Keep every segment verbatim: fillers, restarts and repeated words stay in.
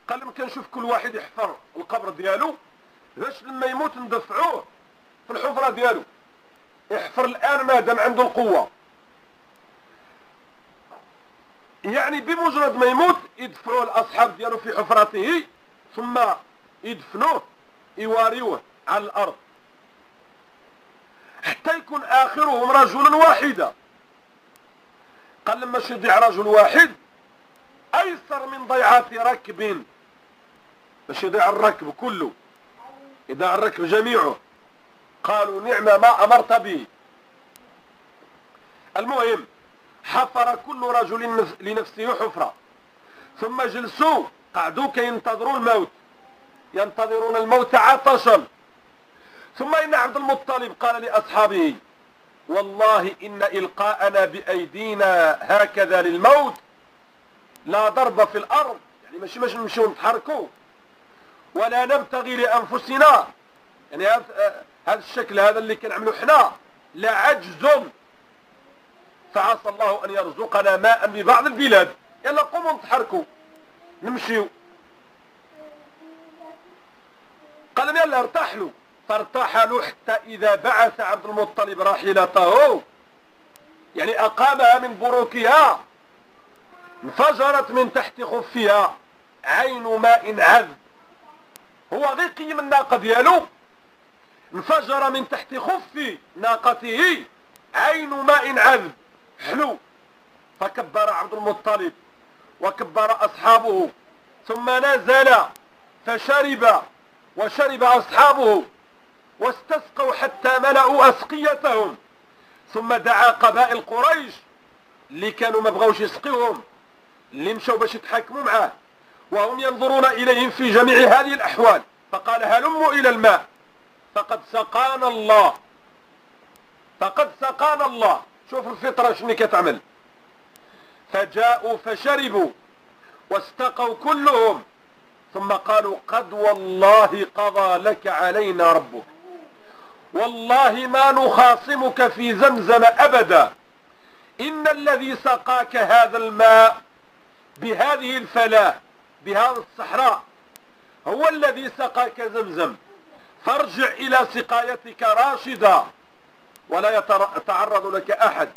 قال لهم كنشوف كل واحد يحفر القبر ديالو باش لما يموت ندفعوه في الحفرة ديالو. يحفر الآن ما دام عنده القوة، يعني بمجرد ما يموت يدفعوه الأصحاب ديالو في حفرته ثم يدفنوه يواريوه على الأرض حتى يكون آخرهم رجلا واحدا. قال لما يضيع رجل واحد أيسر من ضيعة ركب، باش يضيع الركب كله، يضيع الركب جميعه. قالوا نعم ما أمرت به. المهم حفر كل رجل لنفسه حفرة، ثم جلسوا قعدوا كينتظروا الموت، ينتظرون الموت عطشا. ثم إن عبد المطلب قال لأصحابه والله إن إلقاءنا بأيدينا هكذا للموت لا ضرب في الأرض، يعني ماشي ماشي نمشيو نتحركوا ولا نبتغي لأنفسنا، يعني هذا الشكل هذا اللي كنعملوا حنا لا عجز، فعسى الله أن يرزقنا ماء ببعض البلاد، يلا قوموا نتحركوا نمشيو. قال لهم يلا ارتحلوا، فارتحلوا حتى إذا بعث عبد المطلب راحلته، يعني أقامها من بروكها، انفجرت من تحت خفها عين ماء عذب. هو غير قيم الناقة ديالو، انفجر من تحت خف ناقته عين ماء عذب حلو. فكبر عبد المطلب وكبر أصحابه، ثم نزل فشرب وشرب أصحابه واستسقوا حتى ملأوا أسقيتهم. ثم دعا قبائل قريش اللي كانوا ما بغاوش يسقيهم، اللي مشوا باش يتحاكموا معاه وهم ينظرون إليهم في جميع هذه الأحوال، فقال هلموا إلى الماء فقد سقانا الله، فقد سقانا الله. شوف الفطرة شنو كتعمل. فجاءوا فشربوا واستقوا كلهم، ثم قالوا قد والله قضى لك علينا ربك، والله ما نخاصمك في زمزم أبدا، إن الذي سقاك هذا الماء بهذه الفلاة بهذه الصحراء هو الذي سقاك زمزم، فارجع إلى سقايتك راشدا ولا يتعرض لك أحد.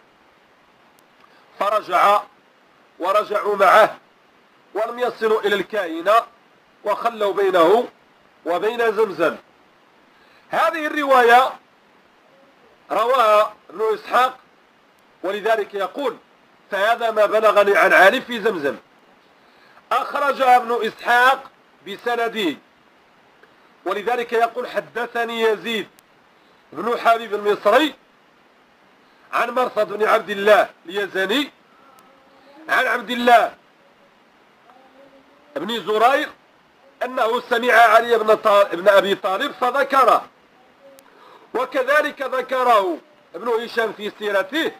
فرجع ورجعوا معه ولم يصلوا إلى الكائنة وخلوا بينه وبين زمزم. هذه الرواية رواها ابن إسحاق، ولذلك يقول فهذا ما بلغني عن عالم في زمزم. أخرجها ابن إسحاق بسنده، ولذلك يقول حدثني يزيد بن حبيب المصري عن مرثد بن عبد الله اليزني عن عبد الله بن زرير أنه سمع علي بن, بن أبي طالب فذكره، وكذلك ذكره ابن هشام في سيرته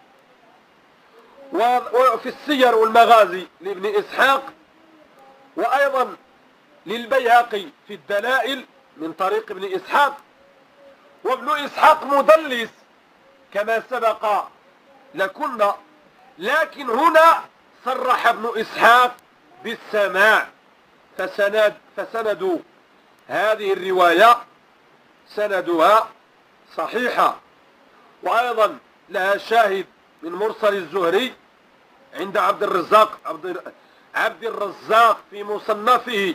وفي السير والمغازي لابن إسحاق، وأيضا للبيهقي في الدلائل من طريق ابن إسحاق. وابن إسحاق مدلس كما سبق لكنا، لكن هنا صرح ابن إسحاق بالسماع، فسند, فسند هذه الرواية سندها صحيحة، وأيضا لها شاهد من مرسل الزهري عند عبد الرزاق عبد, عبد الرزاق في مصنفه.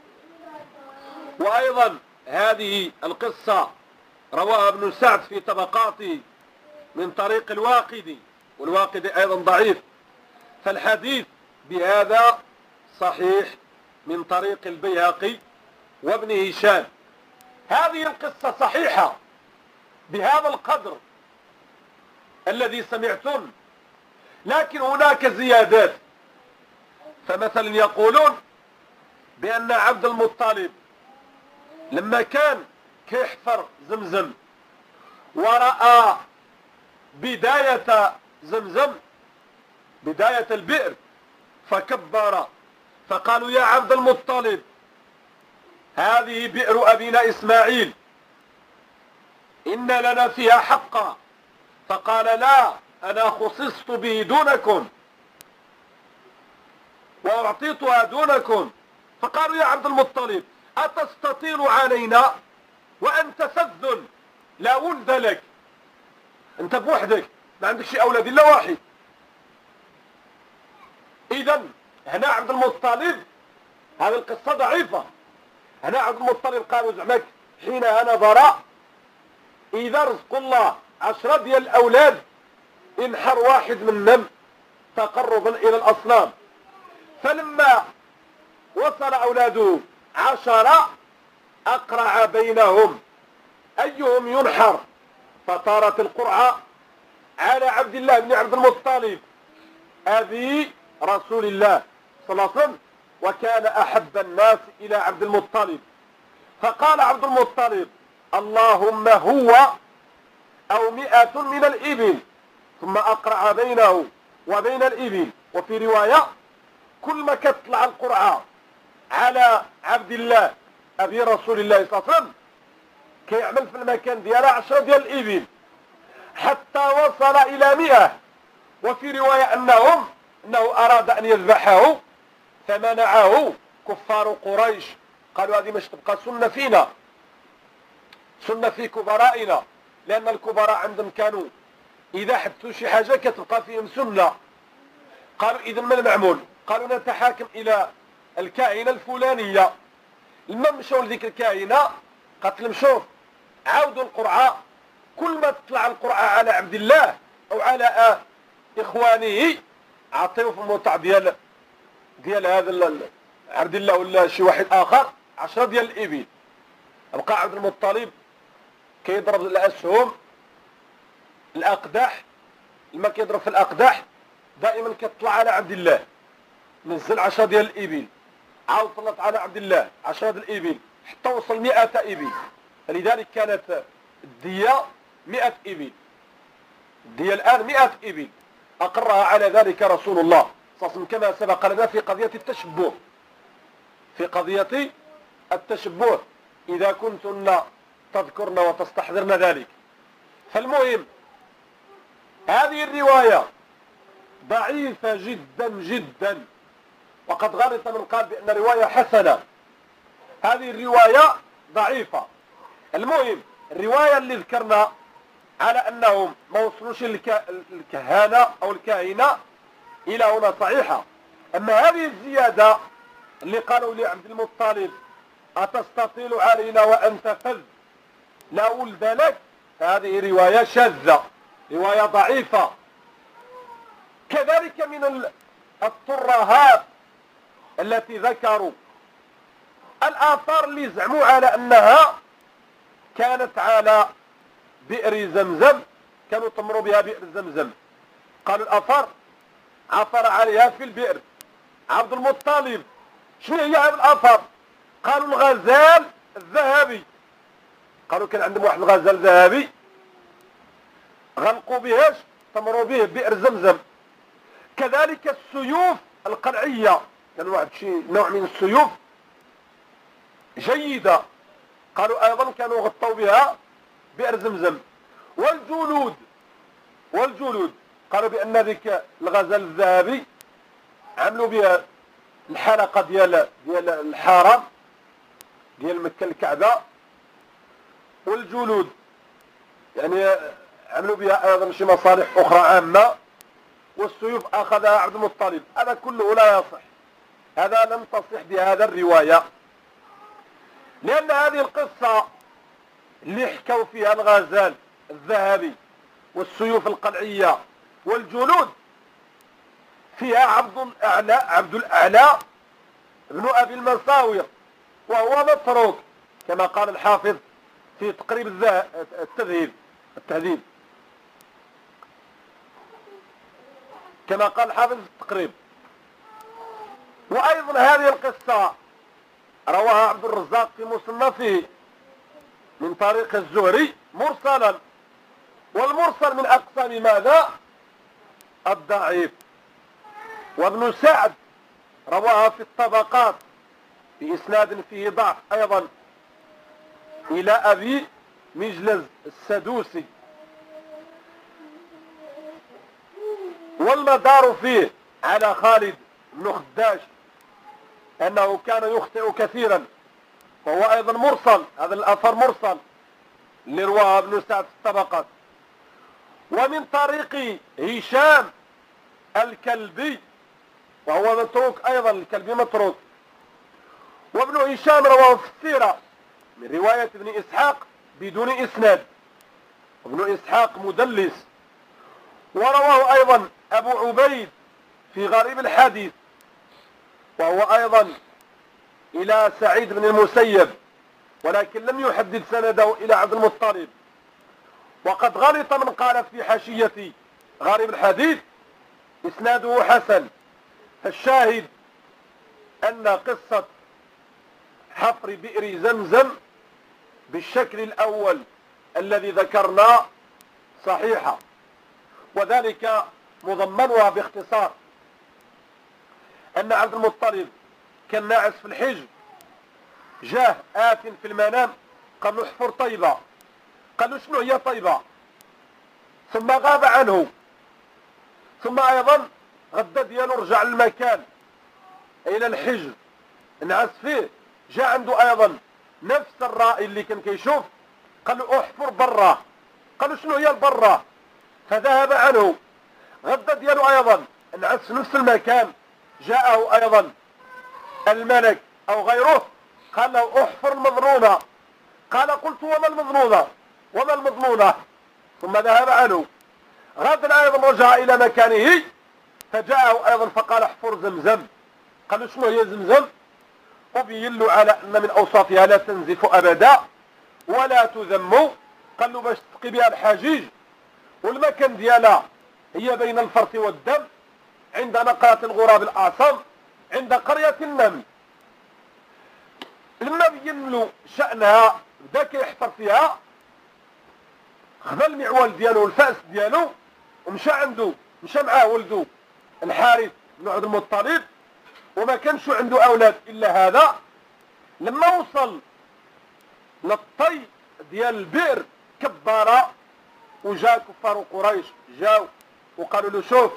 وأيضا هذه القصة رواها ابن سعد في طبقاته من طريق الواقدي، والواقدي أيضا ضعيف، فالحديث بهذا صحيح من طريق البيهقي وابن هشام. هذه القصة صحيحة بهذا القدر الذي سمعتم، لكن هناك زيادات. فمثلا يقولون بأن عبد المطلب لما كان كيحفر زمزم ورأى بداية زمزم بداية البئر فكبر، فقالوا يا عبد المطلب هذه بئر أبينا إسماعيل إن لنا فيها حقا، فقال لا أنا خصصت به دونكم وأعطيتها دونكم، فقالوا يا عبد المطلب أتستطيل علينا وأنت فذ لا ولد لك، أنت بوحدك ما عندك شي أولاد إلا واحد. إذا هنا عبد المطلب هذه القصة ضعيفة. هنا عبد المطلب قالوا زعمك حينها نظر إذا رزق الله عشرة ديال الأولاد انحر واحد منهم تقربا إلى الأصنام. فلما وصل أولاده عشرة أقرع بينهم أيهم ينحر، فطارت القرعة على عبد الله بن عبد المطلب أبي رسول الله صلى الله عليه وسلم، وكان أحب الناس إلى عبد المطلب. فقال عبد المطلب اللهم هو أو مئة من الإبل، ثم أقرع بينه وبين الإبل. وفي رواية كل ما كتطلع القرعة على عبد الله أبي رسول الله صلى الله عليه وسلم كيعمل في المكان ديالها عشرة ديال الإبل حتى وصل إلى مئة. وفي رواية أنهم أنه أراد أن يذبحه فمنعه كفار قريش، قالوا هذه مش تبقى سنة فينا، سنة في كبرائنا، لأن الكبراء عندهم كانوا إذا حدثوا شي حاجة كتبقى فيهم سنة. قالوا إذا ما المعمول؟ قالوا نتحاكم إلى الكاهنة الفلانية. لما مشوا لذيك الكاهنة قالت لهم شوف عاودوا القرعة، كل ما تطلع القرعة على عبد الله أو على إخوانه عطيوه في الموطع ديال ديال هذا عبد الله ولا شي واحد آخر عشرة ديال الإبل. بقى عبد المطلب كيضرب الأسهم الأقدح، لما كيضرب في الأقدح دائما كتطلع على عبد الله، نزل عشرة ديال الإبل، عاود طلعت على عبد الله عشرة ديال الإبل حتى وصل مئة إبل. فلذلك كانت الدية مئة إبل، الدية الآن مئة إبل، أقرها على ذلك رسول الله صلى الله عليه وسلم كما سبق لنا في قضية التشبه، في قضية التشبه إذا كنتن تذكرن وتستحضرن ذلك. فالمهم هذه الرواية ضعيفة جدا جدا، وقد غلط من قال بأن رواية حسنة. هذه الرواية ضعيفة. المهم الرواية اللي ذكرنا على أنهم ما وصلوش الكهانة أو الكاهنة إلى هنا صحيحة. أما هذه الزيادة اللي قالوا لعبد المطلب أتستطيل علينا وأنت فذ لا ولد لك، هذه رواية شاذة، رواية ضعيفة. كذلك من الترهات التي ذكروا الآثار اللي زعموا على أنها كانت على بئر زمزم، كانوا تمروا بها بئر زمزم. قالوا الآثار عثر عليها في البئر عبد المطلب. شنو هي هذه الآثار؟ قالوا الغزال الذهبي، قالوا كان عندهم واحد الغزال ذهبي غلقوا بهاش تمروا به بئر زمزم. كذلك السيوف القلعية، كان واحد شيء نوع من السيوف جيدة، قالوا أيضا كانوا غطوا بها بئر زمزم. والجلود، والجلود قالوا بأن ذيك الغزال الذهبي عملوا بها الحلقة ديال ديال الحرم ديال مكة الكعبة. والجلود يعني عملوا بها أيضا شي مصالح أخرى عامة. والسيوف أخذها عبد المطلب. هذا كله لا يصح، هذا لم تصح بهذا الرواية، لأن هذه القصة اللي حكوا فيها الغزال الذهبي والسيوف القلعية والجلود فيها عبد الأعلى عبد الأعلى ابن أبي المساوير، وهو متروك كما قال الحافظ في تقريب التذهيب التهذيب، كما قال الحافظ في التقريب. وأيضا هذه القصة رواها عبد الرزاق في مصنفه من طريق الزهري مرسلا، والمرسل من أقسام ماذا؟ الضعيف. وابن سعد رواها في الطبقات بإسناد فيه ضعف أيضا إلى أبي مجلز السدوسي. والمدار فيه على خالد بن خداش أنه كان يخطئ كثيرا، وهو أيضا مرسل، هذا الأثر مرسل اللي رواه ابن سعد في الطبقات. ومن طريق هشام الكلبي، وهو متروك أيضا، الكلبي متروك. وابن هشام رواه في السيرة من رواية ابن إسحاق بدون إسناد، ابن إسحاق مدلس. ورواه أيضا أبو عبيد في غريب الحديث، وهو أيضا إلى سعيد بن المسيب، ولكن لم يحدد سنده إلى عبد المطلب. وقد غلط من قال في حاشية غريب الحديث إسناده حسن. فالشاهد أن قصة حفر بئر زمزم بالشكل الأول الذي ذكرنا صحيحة، وذلك مضمنها باختصار أن عبد المطلب كان ناعس في الحج، جاه آت في المنام قال له احفر طيبة، قال له شنو هي طيبة؟ ثم غاب عنه. ثم أيضا غدا ديالو رجع للمكان إلى الحج نعس فيه، جاء عنده أيضا نفس الرائي اللي كان كيشوف، قال له احفر برا، قال له شنو هي البرا؟ فذهب عنه. غدا ديالو أيضا نعس في نفس المكان، جاءه أيضا الملك أو غيره قال له احفر المظنونة، قال قلت وما المظنونة وما المضمونة، ثم ذهب عنه. غدا أيضا رجع إلى مكانه فجاءه أيضا فقال احفر زمزم، قال له شنو هي زمزم؟ وبين له على أن من أوصافها لا تنزف أبدا ولا تذم، قال له باش تسقي بها الحجيج، والمكان ديالها هي بين الفرط والدم عند نقرة الغراب الأعصم عند قرية النمل. لما بين له شأنها بدا كيحفر فيها، خذا المعول ديالو والفأس ديالو ومشى عنده، مشى معاه ولده الحارث بن عبد المطلب، وما كانش عنده أولاد إلا هذا. لما وصل للطي ديال البئر كبارة، وجاء كفار قريش جاو وقالوا له شوف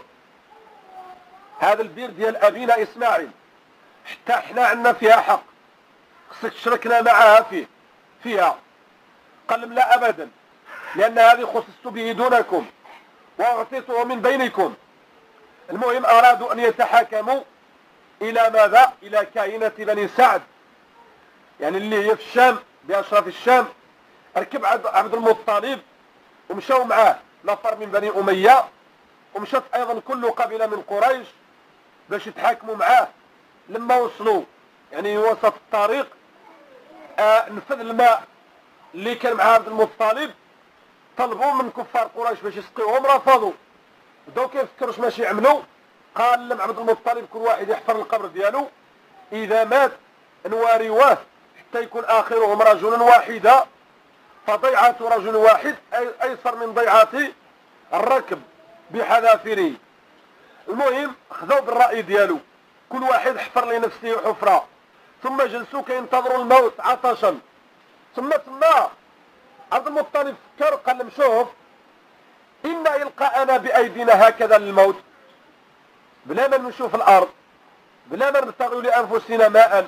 هذا البئر ديال أبينا إسماعيل حتى احنا عندنا فيها حق، خصك تشركنا معها فيه فيها. قال لهم لا أبدا، لأن هذه خصصت به دونكم وأعطيته من بينكم. المهم أرادوا أن يتحاكموا إلى ماذا؟ إلى كائنة بني سعد، يعني اللي هي في الشام بأشراف الشام. ركب عبد المطلب ومشوا معاه نفر من بني أمية، ومشت أيضا كل قبيلة من قريش باش يتحاكموا معاه. لما وصلوا يعني وسط الطريق آه نفذ الماء اللي كان مع عبد المطلب، طلبوا من كفار قريش باش يسقيوهم، رفضوا. بداو كيفكروا اش ماشي يعملوا. قال لهم عبد المطلب كل واحد يحفر القبر ديالو، اذا مات نواريوه حتى يكون اخرهم رجلا واحدا، فضيعة رجل واحد ايسر من ضيعة الركب بحذافيره. المهم خذوا بالرأي ديالو، كل واحد حفر لنفسه حفرة، ثم جلسوا كينتظروا الموت عطشا. ثم ثم عبد المطلب فكر، قال لهم شوف إن إلقاءنا بأيدينا هكذا للموت بلا ما نمشوا في الأرض، بلا ما نبتغوا لأنفسنا ماء،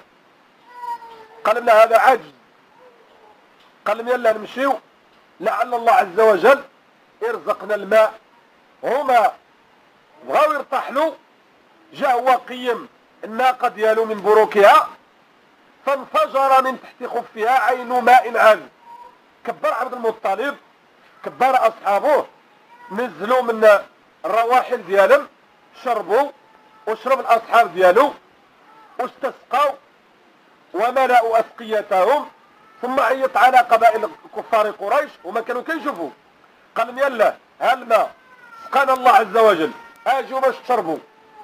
قال لنا هذا عجز. قال لهم يلا نمشيو لعل الله عز وجل يرزقنا الماء. هما بغاو يرتحلوا، جا هو قيم الناقة ديالو من بروكها، فانفجر من تحت خفها عين ماء عذب. كبر عبد المطلب، كبر أصحابه، نزلوا من الرواحل ديالهم، شربوا وشرب الأصحاب ديالو واستسقوا وملأوا أسقيتهم. ثم عيط على قبائل كفار قريش وما كانوا كيشوفوا، قال لهم يلا هالماء سقانا الله عز وجل، اجوا باش تشربوا،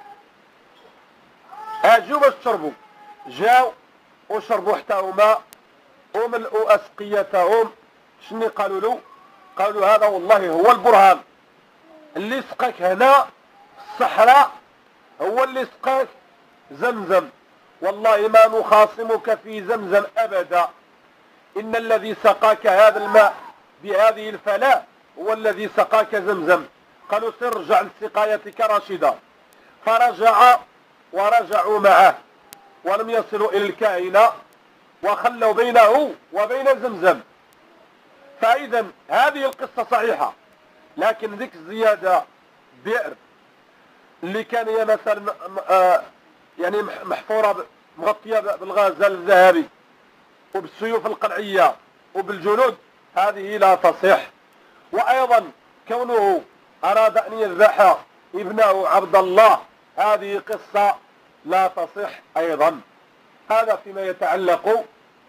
اجوا باش تشربوا. جاو وشربوا حتى هما وملؤوا أسقيتهم. شنو قالوا له؟ قالوا هذا والله هو البرهان اللي سقاك هنا في الصحراء، هو اللي سقاك زمزم، والله ما نخاصمك في زمزم أبدا، إن الذي سقاك هذا الماء بهذه الفلاة هو الذي سقاك زمزم. قالوا سر رجع لسقايتك راشدا. فرجع ورجعوا معه ولم يصلوا إلى الكاهنة وخلوا بينه وبين زمزم. فإذا هذه القصة صحيحة، لكن ذيك الزيادة بئر اللي كان هي مثلا يعني محفورة مغطية بالغزال الذهبي وبالسيوف القلعية وبالجنود، هذه لا تصح. وأيضا كونه أراد أن يذبح ابنه عبد الله، هذه قصة لا تصح أيضا. هذا فيما يتعلق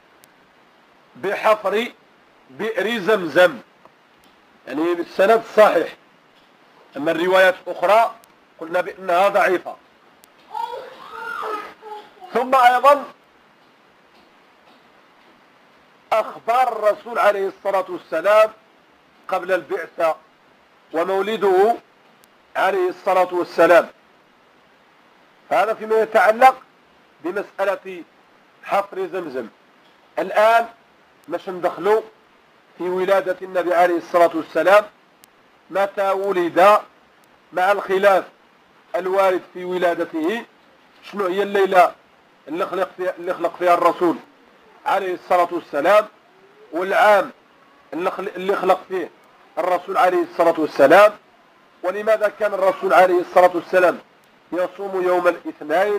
بحفر بئر زمزم، يعني بالسند الصحيح. أما الروايات الأخرى قلنا بأنها ضعيفة. ثم أيضا أخبار الرسول عليه الصلاة والسلام قبل البعثة ومولده عليه الصلاة والسلام، هذا فيما يتعلق بمسألة حفر زمزم. الآن باش ندخلوا في ولادة النبي عليه الصلاة والسلام، متى ولد، مع الخلاف الوارد في ولادته، شنو هي الليلة اللي خلق فيها, اللي خلق فيها الرسول عليه الصلاة والسلام، والعام اللي خلق فيه الرسول عليه الصلاة والسلام، ولماذا كان الرسول عليه الصلاة والسلام يصوم يوم الاثنين،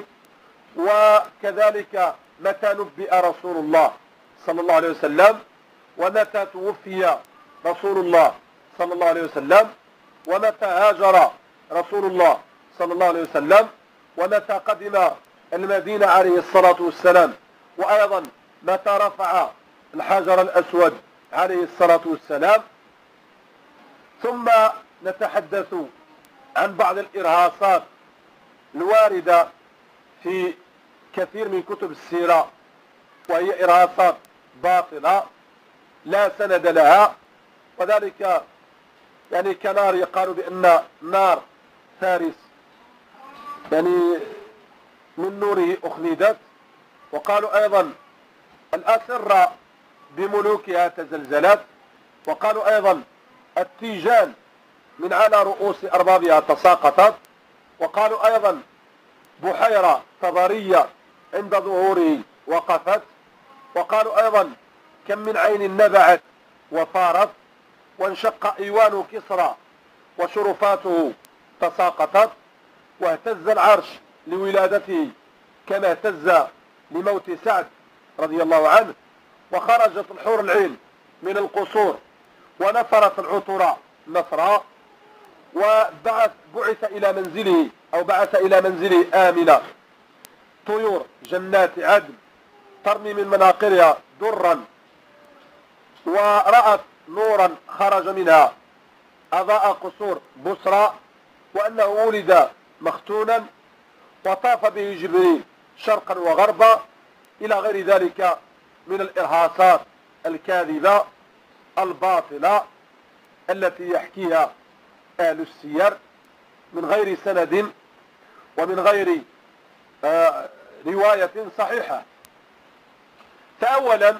وكذلك متى نبئ رسول الله صلى الله عليه وسلم، ومتى توفي رسول الله صلى الله عليه وسلم، ومتى هاجر رسول الله صلى الله عليه وسلم، ومتى قدم المدينة عليه الصلاة والسلام، وأيضا متى رفع الحجر الأسود عليه الصلاة والسلام. ثم نتحدث عن بعض الإرهاصات الواردة في كثير من كتب السيرة، وهي إرهاصات باطلة لا سند لها، وذلك يعني كنار يقال بأن نار فارس يعني من نوره أخلدت، وقالوا أيضا الأسرة بملوكها تزلزلت، وقالوا أيضا التيجان من على رؤوس أربابها تساقطت، وقالوا أيضا بحيرة طبرية عند ظهوره وقفت، وقالوا أيضا كم من عين نبعت وفارت، وانشق إيوان كسرى وشرفاته تساقطت، واهتز العرش لولادته كما اهتز لموت سعد رضي الله عنه، وخرجت الحور العين من القصور ونفرت العطر نفرا، وبعث بعث إلى منزله أو بعث إلى منزله آمنة طيور جنات عدن ترمي من مناقرها درا، ورأت نورا خرج منها أضاء قصور بصرى، وأنه ولد مختونا وطاف به جبريل شرقا وغربا، إلى غير ذلك من الإرهاصات الكاذبة الباطلة التي يحكيها أهل السير من غير سند ومن غير آه رواية صحيحة. فأولا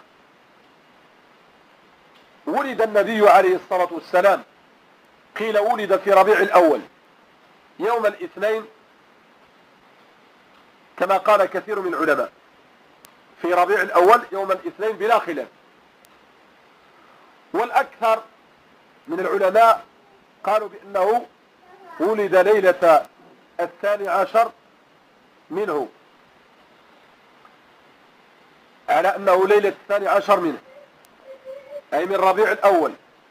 ولد النبي عليه الصلاة والسلام، قيل ولد في ربيع الأول يوم الاثنين كما قال كثير من العلماء، في ربيع الأول يوم الاثنين بلا خلاف. والأكثر من العلماء قالوا بأنه ولد ليلة الثاني عشر منه، على أنه ليلة الثاني عشر منه أي من ربيع الأول.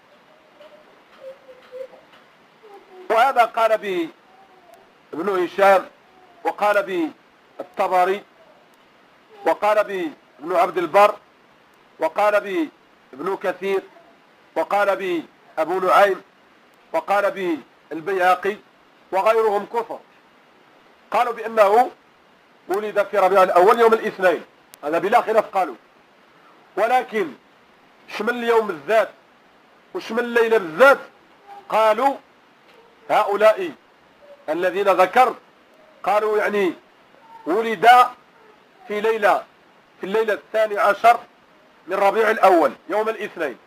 وهذا قال به ابن هشام، وقال به الطبري، وقال به ابن عبد البر، وقال به ابن كثير، وقال به أبو نعيم، وقال به البيهقي وغيرهم كفر، قالوا بأنه ولد في ربيع الأول يوم الاثنين، هذا بلا خلاف قالوا. ولكن شمل اليوم الذات وشمل الليلة بالذات، قالوا هؤلاء الذين ذكرت قالوا يعني ولد في ليلة في الليلة الثاني عشر من ربيع الأول يوم الاثنين.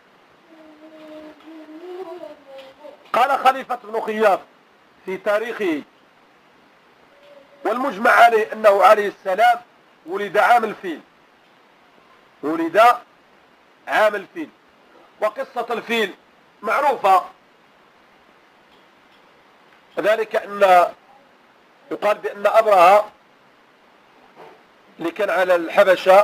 قال خليفة بن خياط في تاريخه: والمجمع عليه أنه عليه السلام ولد عام الفيل، ولد عام الفيل. وقصة الفيل معروفة، ذلك أن يقال بأن أبرهة اللي كان على الحبشة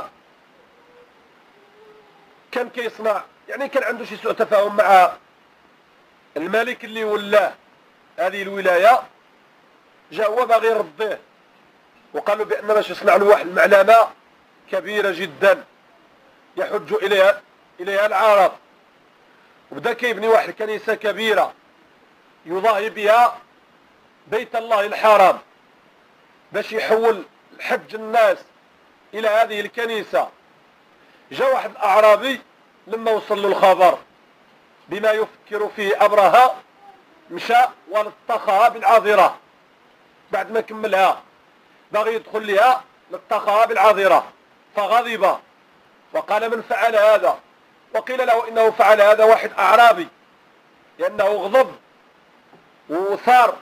كان كيصنع، يعني كان عنده شي سوء تفاهم مع الملك اللي ولاه هذه الولاية. جاء هو باغي يرضيه، وقالوا بأن باش يصنع له واحد المعلمة كبيرة جدا يحج إليها إليها العرب، وبدا كيبني واحد الكنيسة كبيرة يضاهي بها بيت الله الحرام باش يحول حج الناس إلى هذه الكنيسة. جاء واحد الأعرابي لما وصل له الخبر بما يفكر فيه أبرهة، مشى ولطخها بالعاذرة بعد ما كملها، باغي يدخل لها لطخها بالعاذرة، فغضب وقال من فعل هذا؟ وقيل له إنه فعل هذا واحد أعرابي، لأنه غضب وثار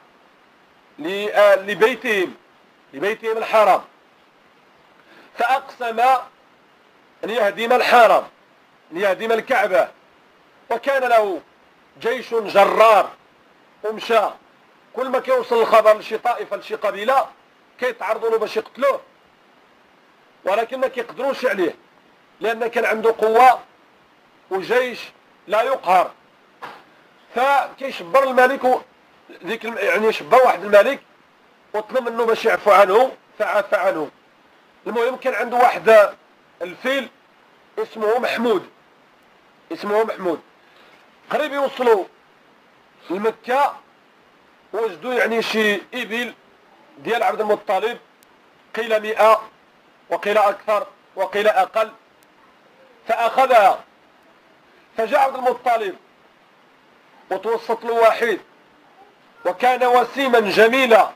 لبيتهم لبيتهم الحرام، فأقسم أن يهدم الحرم، أن يهدم الكعبة. وكان له جيش جرار، ومشى كل ما كيوصل الخبر لشي طائفة لشي قبيلة كيتعرضوا له باش يقتلوه، ولكن ما كيقدروش عليه لأن كان عنده قوة وجيش لا يقهر. فكيشبر الملك ذيك يعني شبر واحد الملك وطلب منه باش يعفو عنه، فعفى عنه. المهم كان عنده واحد الفيل اسمه محمود، اسمه محمود. قريب يوصلوا لمكة وجدوا يعني شي إبل ديال عبد المطلب، قيل مئة وقيل أكثر وقيل أقل، فأخذها. فجاء عبد المطلب وتوسط له واحد وكان وسيما جميلا.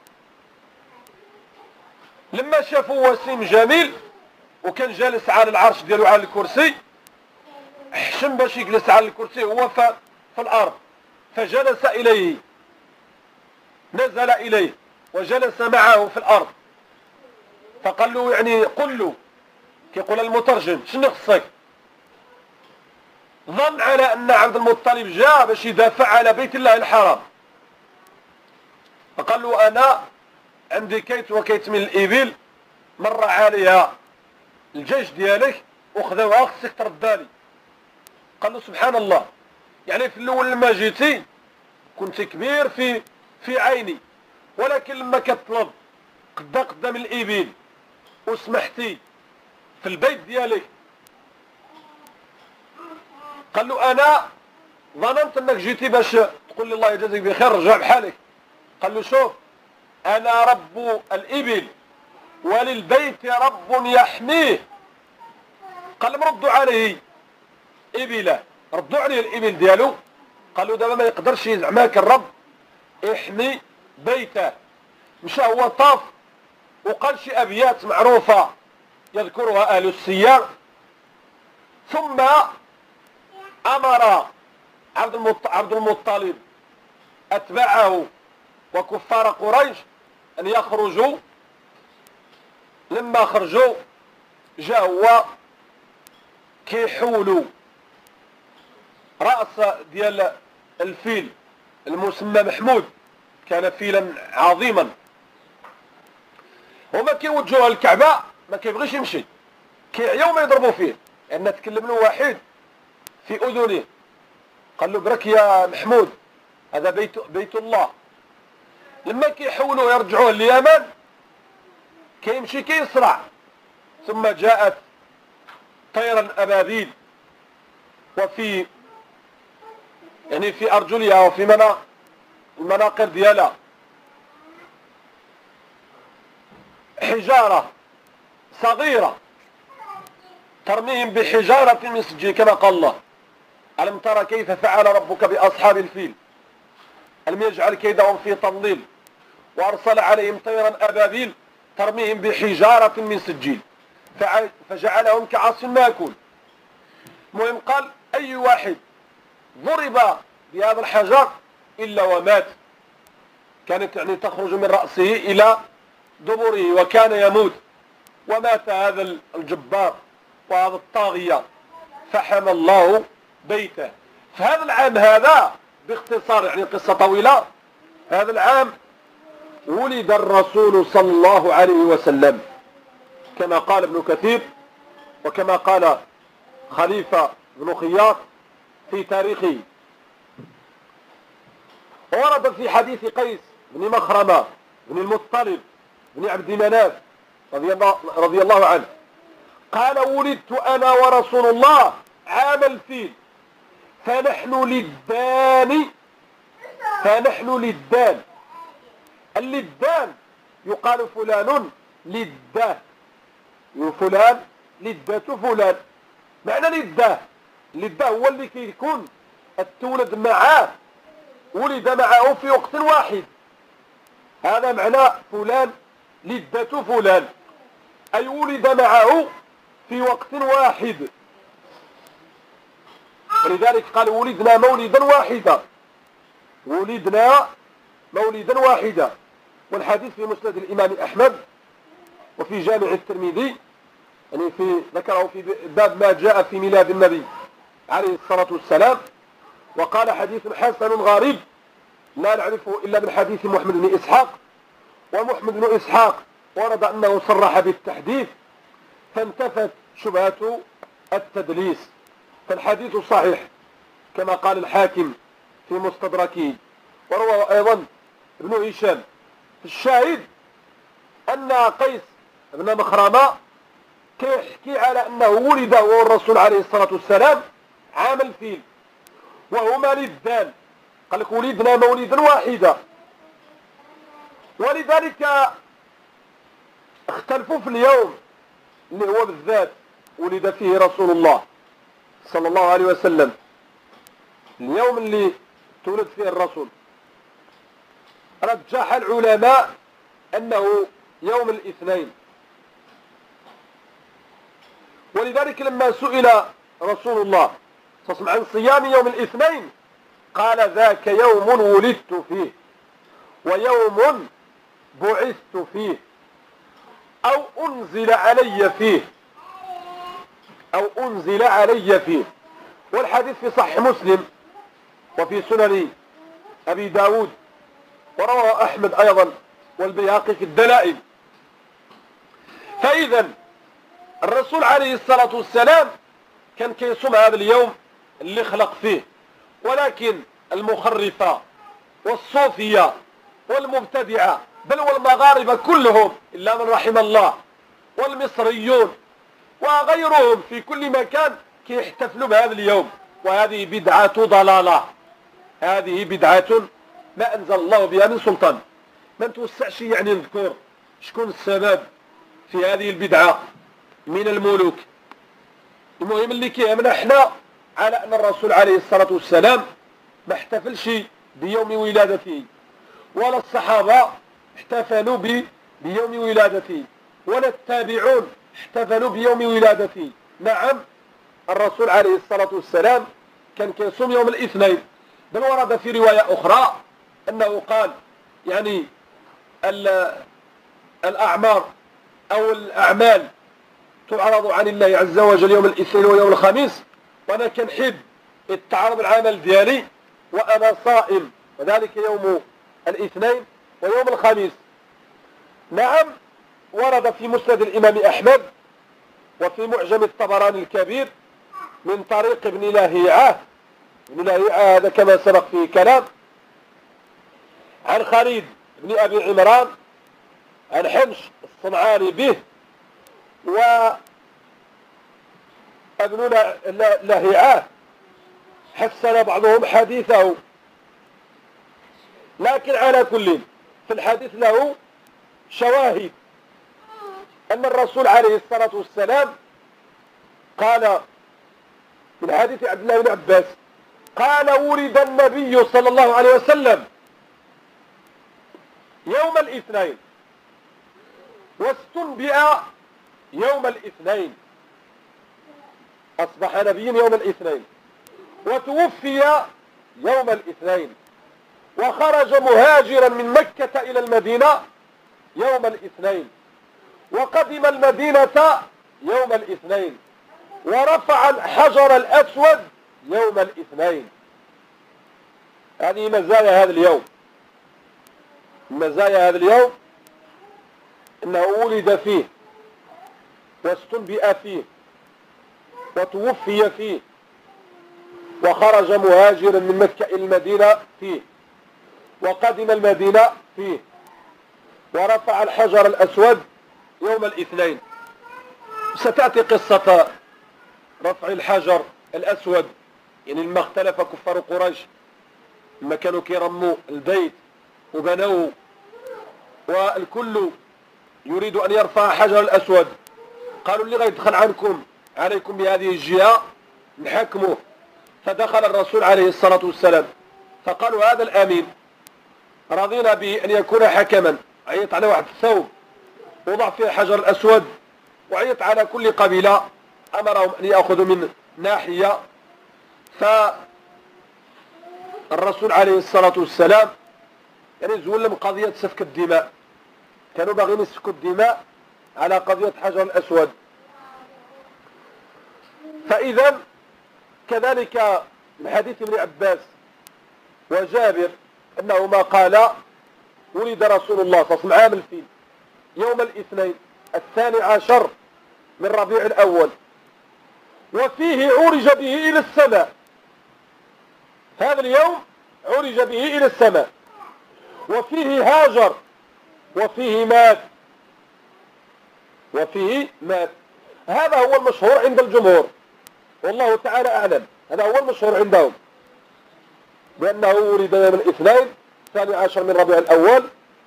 لما شافوا وسيم جميل وكان جالس على العرش ديالو على الكرسي، حشم باش يجلس على الكرسي هو في الأرض، فجلس إليه، نزل إليه وجلس معه في الأرض. فقال له يعني قل له، كيقول المترجم شنو خصك؟ ظن على أن عبد المطلب جاء باش يدافع على بيت الله الحرام، فقال له أنا عندي كيت وكيت من الإبل مر عليها الجيش ديالك وخذوها، خصك تردالي. قال له سبحان الله، يعني في الأول لما جيتي كنت كبير في في عيني، ولكن لما كتطلب قدا قدام الإبل وسمحتي في البيت ديالك. قال له أنا ظننت أنك جيتي باش تقول لي الله يجازيك بخير رجع بحالك. قال له شوف، أنا رب الإبل وللبيت رب يحميه. قال ردوا عليه إبله، ردوا عليه الإبل ديالو. قالوا دابا ما يقدرش يزعماك الرب يحمي بيته. مشى هو طاف وقال شي أبيات معروفة يذكرها أهل السير، ثم أمر عبد المطلب أتباعه وكفار قريش أن يخرجوا. لما خرجوا جاء هو كيحولوا رأس ديال الفيل المسمى محمود، كان فيلا عظيما، وما كيوجهوا الكعبة ما كيبغيش يمشي، كيعيوا ما يضربوا فيه، لأن تكلم له واحد في أذنه قال له برك يا محمود هذا بيت بيت الله. لما كيحولوا يرجعوه لليمن كيمشي كيسرع، ثم جاءت طيرا أبابيل وفي يعني في أرجلها وفي منا المناقر ديالها حجارة صغيرة ترميهم بحجارة من سجيل كما قال الله ألم ترى كيف فعل ربك بأصحاب الفيل ألم يجعل كيدهم في تضليل وأرسل عليهم طيرا أبابيل ترميهم بحجارة من سجيل فجعلهم كعصف ماكول. المهم قال أي واحد ضرب بهذا الحجر إلا ومات، كانت يعني تخرج من رأسه إلى دبره وكان يموت ومات هذا الجبار وهذا الطاغية فحم الله بيته. في هذا العام هذا باختصار، يعني قصة طويلة، هذا العام ولد الرسول صلى الله عليه وسلم كما قال ابن كثير وكما قال خليفة بن خياط في تاريخه. ورد في حديث قيس بن مخرمة بن المطلب بن عبد مناف رضي الله, رضي الله عنه قال: ولدت أنا ورسول الله عام الفيل، فنحن للدان فنحن للدان اللدان يقال فلان للداه، فلان للدة فلان، معنى للداه للداه هو اللي كيكون التولد معاه، ولد معه في وقت واحد، هذا معنى فلان لدة فلان، أي ولد معه في وقت واحد. ولذلك قال: ولدنا مولدا واحدا، ولدنا مولدا واحدا. والحديث في مسند الإمام أحمد وفي جامع الترمذي، يعني في ذكره في باب ما جاء في ميلاد النبي عليه الصلاة والسلام، وقال: حديث حسن غريب لا نعرفه إلا من حديث محمد بن إسحاق، ومحمد بن إسحاق ورد أنه صرح بالتحديث فانتفت شبهة التدليس، فالحديث صحيح كما قال الحاكم في مستدركه، وروى أيضا ابن هشام. الشاهد أن قيس بن مخرمة كيحكي على أنه ولد هو الرسول عليه الصلاة والسلام عام الفيل، وهما للدان، قال لك: ولدنا مولدا واحدا. ولذلك اختلفوا في اليوم اللي هو بالذات ولد فيه رسول الله صلى الله عليه وسلم، اليوم اللي تولد فيه الرسول. رجح العلماء أنه يوم الاثنين، ولذلك لما سئل رسول الله صلى الله عليه وسلم عن صيام يوم الاثنين قال: ذاك يوم ولدت فيه ويوم بعثت فيه أو أنزل علي فيه أو أنزل علي فيه. والحديث في صحيح مسلم وفي سنن أبي داود، وروى أحمد أيضا والبيهقي في الدلائل. فإذا الرسول عليه الصلاة والسلام كان كيصوم هذا اليوم اللي خلق فيه، ولكن المخرفة والصوفية والمبتدعة بل والمغاربة كلهم إلا من رحم الله والمصريون وغيرهم في كل مكان كيحتفلوا بهذا اليوم، وهذه بدعة ضلالة، هذه بدعة ما أنزل الله بها من سلطان. ما نتوسعش يعني نذكر شكون السبب في هذه البدعة من الملوك، المهم اللي كيهمنا احنا على أن الرسول عليه الصلاة والسلام ما احتفلش بيوم ولادته، ولا الصحابة احتفلوا بيوم ولادته، ولا التابعون احتفلوا بيوم ولادته. نعم الرسول عليه الصلاة والسلام كان كيصوم يوم الاثنين، بل ورد في رواية أخرى أنه قال يعني الأعمار أو الأعمال تعرض عن الله عز وجل يوم الاثنين ويوم الخميس، وأنا كنحب التعرض العمل ديالي وأنا صائم، وذلك يوم الاثنين ويوم الخميس. نعم ورد في مسند الإمام أحمد وفي معجم الطبراني الكبير من طريق ابن لهيعة، ابن لهيعة هذا كما سبق فيه كلام، عن خالد بن أبي عمران عن حمش الصنعاني به، وابن لهيعة حسن بعضهم حديثه، لكن على كل في الحديث له شواهد أن الرسول عليه الصلاة والسلام قال من حديث عبد الله بن عباس قال: ولد النبي صلى الله عليه وسلم يوم الاثنين واستنبئ يوم الاثنين، أصبح نبيا يوم الاثنين، وتوفي يوم الاثنين، وخرج مهاجرا من مكة إلى المدينة يوم الاثنين، وقدم المدينة يوم الاثنين، ورفع الحجر الأسود يوم الاثنين. هذه مزايا هذا اليوم. مزايا هذا اليوم انه ولد فيه، واستنبئ فيه، وتوفي فيه، وخرج مهاجرا من مكة إلى المدينة فيه، وقدم المدينة فيه، ورفع الحجر الأسود يوم الاثنين. ستأتي قصة رفع الحجر الأسود، يعني لما اختلف كفار قريش، لما كانوا كيرموا البيت وبنوه، والكل يريد أن يرفع حجر الأسود، قالوا اللي غيدخل عنكم عليكم بهذه الجهة نحكمه. فدخل الرسول عليه الصلاة والسلام فقالوا هذا الأمين رضينا به أن يكون حكما. عيط على واحد الثوب وضع فيه الحجر الأسود، وعيط على كل قبيلة أمرهم أن يأخذوا من ناحية. فالرسول عليه الصلاة والسلام يعني زول من قضية سفك الدماء، كانوا باغيين يسفكوا الدماء على قضية حجر الأسود. فإذا كذلك من حديث ابن عباس وجابر أنهما قال ولد رسول الله صلى الله عليه وسلم عام الفيل يوم الاثنين الثاني عشر من ربيع الأول، وفيه عرج به إلى السماء. هذا اليوم عرج به إلى السماء، وفيه هاجر، وفيه مات، وفيه مات. هذا هو المشهور عند الجمهور، والله تعالى أعلم. هذا هو المشهور عندهم، بأنه ولد يوم الاثنين الثاني عشر من ربيع الأول،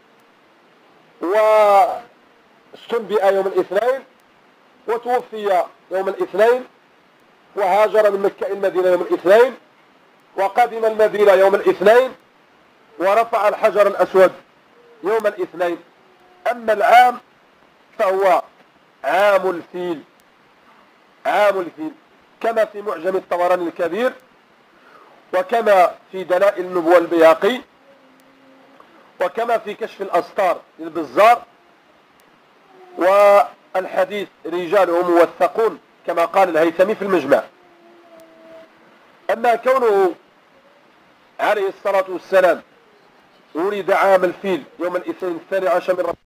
واستنبئ يوم الاثنين، وتوفي يوم الاثنين، وهاجر من مكة إلى المدينة يوم الاثنين، وقدم المدينة يوم الاثنين، ورفع الحجر الأسود يوم الاثنين. أما العام فهو عام الفيل، عام الفيل، كما في معجم الطبراني الكبير، وكما في دلائل النبوة البيهقي، وكما في كشف الأسطار للبزار. والحديث رجاله موثقون كما قال الهيثمي في المجمع. أما كونه عليه الصلاة والسلام ولد عام الفيل يوم الاثنين الثاني عشر من